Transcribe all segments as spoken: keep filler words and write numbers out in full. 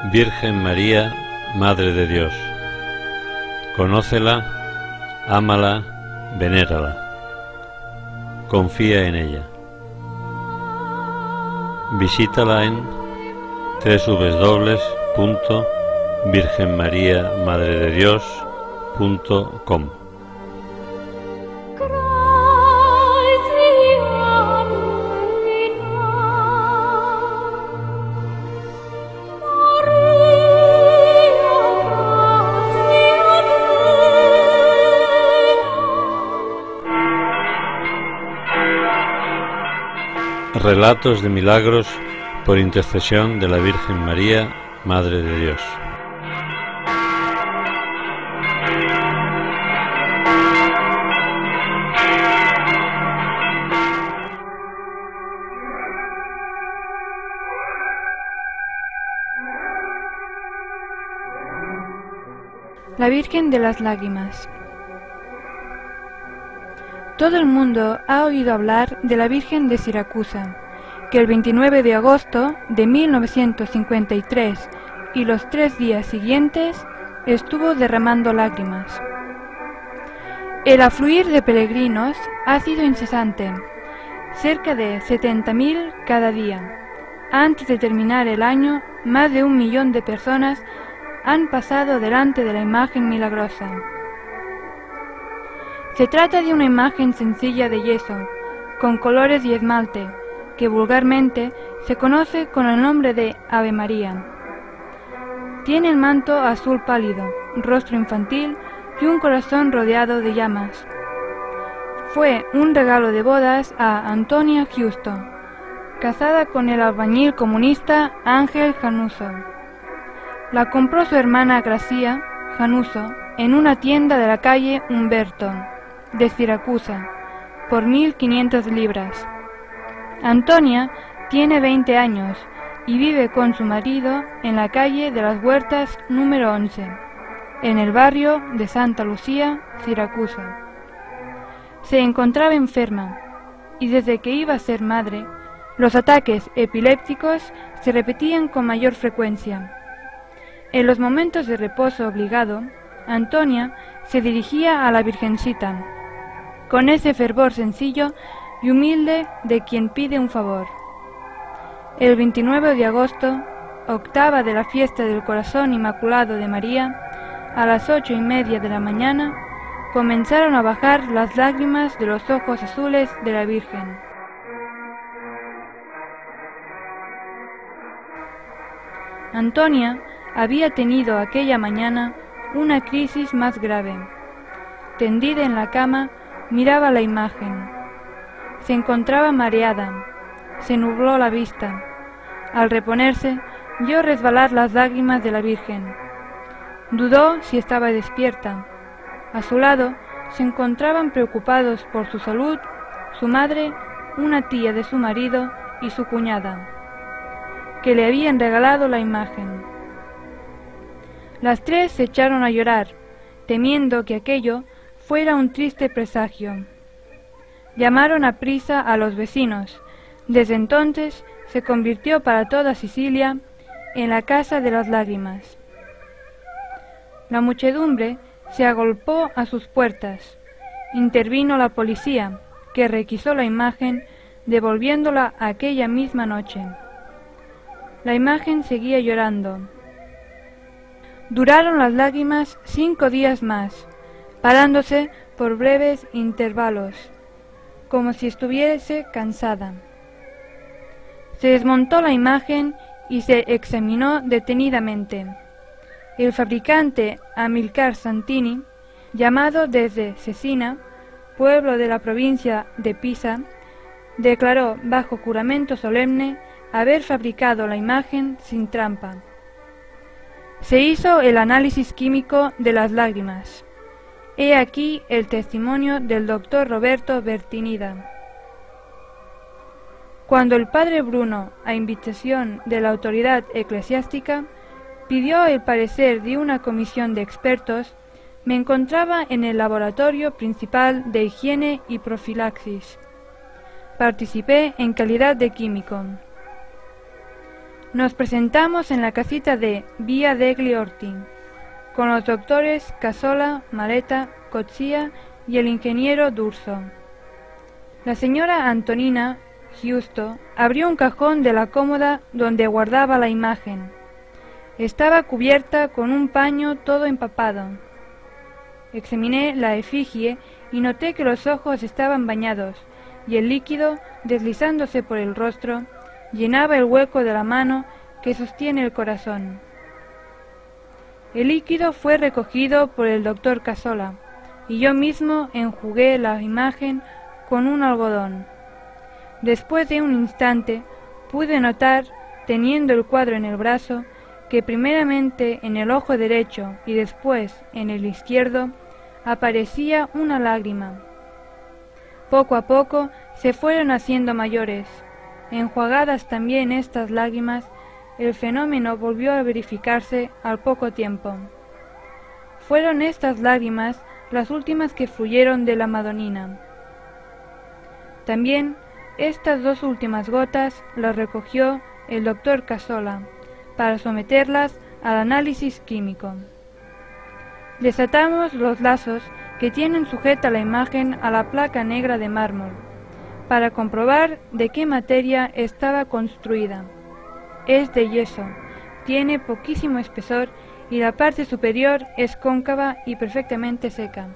Virgen María, Madre de Dios. Conócela, ámala, venérala. Confía en ella. Visítala en doble u doble u doble u punto virgen maría madre de dios punto com. Relatos de milagros por intercesión de la Virgen María, Madre de Dios. La Virgen de las Lágrimas. Todo el mundo ha oído hablar de la Virgen de Siracusa, que el veintinueve de agosto de mil novecientos cincuenta y tres y los tres días siguientes estuvo derramando lágrimas. El afluir de peregrinos ha sido incesante, cerca de setenta mil cada día. Antes de terminar el año, más de un millón de personas han pasado delante de la imagen milagrosa. Se trata de una imagen sencilla de yeso, con colores y esmalte, que vulgarmente se conoce con el nombre de Ave María. Tiene el manto azul pálido, rostro infantil y un corazón rodeado de llamas. Fue un regalo de bodas a Antonia Justo, casada con el albañil comunista Ángel Januso. La compró su hermana Gracia Januso en una tienda de la calle Umberto de Siracusa por mil quinientas libras. Antonia tiene veinte años y vive con su marido en la calle de las Huertas número once, en el barrio de Santa Lucía, Siracusa. Se encontraba enferma y desde que iba a ser madre, los ataques epilépticos se repetían con mayor frecuencia. En los momentos de reposo obligado, Antonia se dirigía a la Virgencita, con ese fervor sencillo y humilde de quien pide un favor. El veintinueve de agosto, octava de la fiesta del Corazón Inmaculado de María, a las ocho y media de la mañana, comenzaron a bajar las lágrimas de los ojos azules de la Virgen. Antonia había tenido aquella mañana una crisis más grave. Tendida en la cama, miraba la imagen. Se encontraba mareada, se nubló la vista. Al reponerse, vio resbalar las lágrimas de la Virgen. Dudó si estaba despierta. A su lado se encontraban preocupados por su salud su madre, una tía de su marido y su cuñada, que le habían regalado la imagen. Las tres se echaron a llorar, temiendo que aquello fuera un triste presagio. Llamaron a prisa a los vecinos. Desde entonces se convirtió para toda Sicilia en la casa de las lágrimas. La muchedumbre se agolpó a sus puertas. Intervino la policía, que requisó la imagen, devolviéndola aquella misma noche. La imagen seguía llorando. Duraron las lágrimas cinco días más, parándose por breves intervalos, como si estuviese cansada. Se desmontó la imagen y se examinó detenidamente. El fabricante Amilcar Santini, llamado desde Cesina, pueblo de la provincia de Pisa, declaró bajo juramento solemne haber fabricado la imagen sin trampa. Se hizo el análisis químico de las lágrimas. He aquí el testimonio del doctor Roberto Bertinida. Cuando el padre Bruno, a invitación de la autoridad eclesiástica, pidió el parecer de una comisión de expertos, me encontraba en el laboratorio principal de higiene y profilaxis. Participé en calidad de químico. Nos presentamos en la casita de Via degli Orti, con los doctores Casola, Maleta, Cotzia y el ingeniero D'Urso. La señora Antonina Giusto abrió un cajón de la cómoda donde guardaba la imagen. Estaba cubierta con un paño todo empapado. Examiné la efigie y noté que los ojos estaban bañados, y el líquido, deslizándose por el rostro, llenaba el hueco de la mano que sostiene el corazón. El líquido fue recogido por el doctor Casola, y yo mismo enjugué la imagen con un algodón. Después de un instante, pude notar, teniendo el cuadro en el brazo, que primeramente en el ojo derecho y después en el izquierdo aparecía una lágrima. Poco a poco se fueron haciendo mayores. Enjuagadas también estas lágrimas, el fenómeno volvió a verificarse al poco tiempo. Fueron estas lágrimas las últimas que fluyeron de la Madonina. También estas dos últimas gotas las recogió el doctor Casola para someterlas al análisis químico. Desatamos los lazos que tienen sujeta la imagen a la placa negra de mármol para comprobar de qué materia estaba construida. Es de yeso, tiene poquísimo espesor y la parte superior es cóncava y perfectamente seca.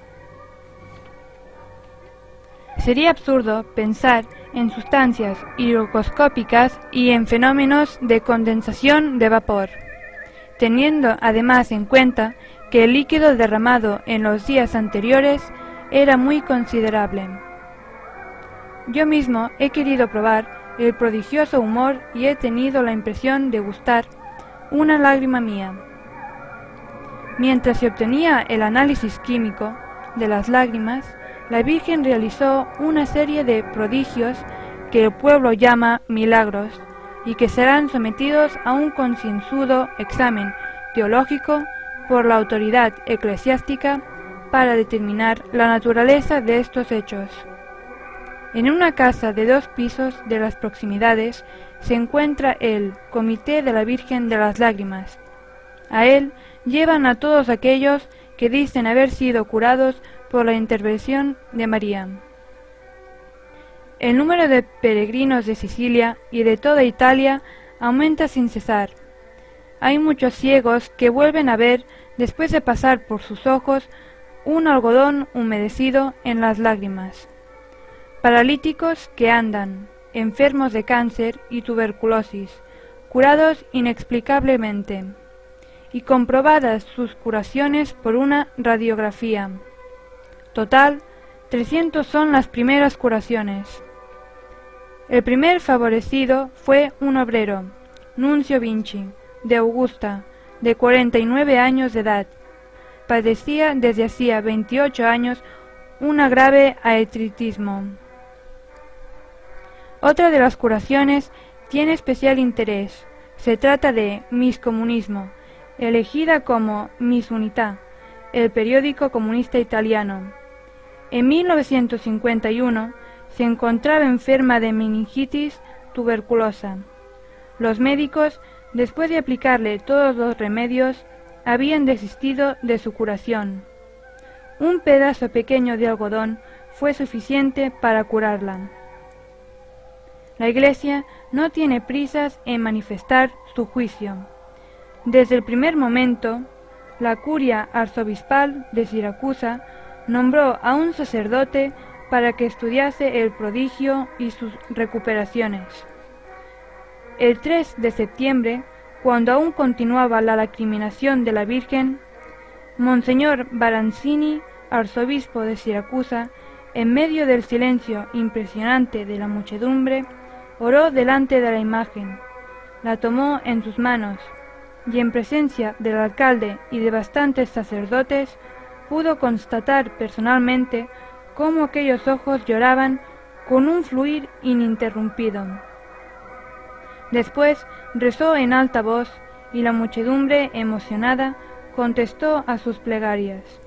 Sería absurdo pensar en sustancias higroscópicas y en fenómenos de condensación de vapor, teniendo además en cuenta que el líquido derramado en los días anteriores era muy considerable. Yo mismo he querido probar el prodigioso humor y he tenido la impresión de gustar una lágrima mía. Mientras se obtenía el análisis químico de las lágrimas, la Virgen realizó una serie de prodigios que el pueblo llama milagros y que serán sometidos a un concienzudo examen teológico por la autoridad eclesiástica para determinar la naturaleza de estos hechos. En una casa de dos pisos de las proximidades se encuentra el Comité de la Virgen de las Lágrimas. A él llevan a todos aquellos que dicen haber sido curados por la intervención de María. El número de peregrinos de Sicilia y de toda Italia aumenta sin cesar. Hay muchos ciegos que vuelven a ver, después de pasar por sus ojos, un algodón humedecido en las lágrimas. Paralíticos que andan, enfermos de cáncer y tuberculosis, curados inexplicablemente, y comprobadas sus curaciones por una radiografía. Total, trescientas son las primeras curaciones. El primer favorecido fue un obrero, Nunzio Vinci, de Augusta, de cuarenta y nueve años de edad. Padecía desde hacía veintiocho años una grave artritismo. Otra de las curaciones tiene especial interés. Se trata de Miss Comunismo, elegida como Miss Unità, el periódico comunista italiano. En mil novecientos cincuenta y uno se encontraba enferma de meningitis tuberculosa. Los médicos, después de aplicarle todos los remedios, habían desistido de su curación. Un pedazo pequeño de algodón fue suficiente para curarla. La Iglesia no tiene prisas en manifestar su juicio. Desde el primer momento, la curia arzobispal de Siracusa nombró a un sacerdote para que estudiase el prodigio y sus recuperaciones. El tres de septiembre, cuando aún continuaba la lacriminación de la Virgen, Monseñor Baranzini, arzobispo de Siracusa, en medio del silencio impresionante de la muchedumbre, oró delante de la imagen, la tomó en sus manos, y en presencia del alcalde y de bastantes sacerdotes, pudo constatar personalmente cómo aquellos ojos lloraban con un fluir ininterrumpido. Después rezó en alta voz, y la muchedumbre, emocionada, contestó a sus plegarias.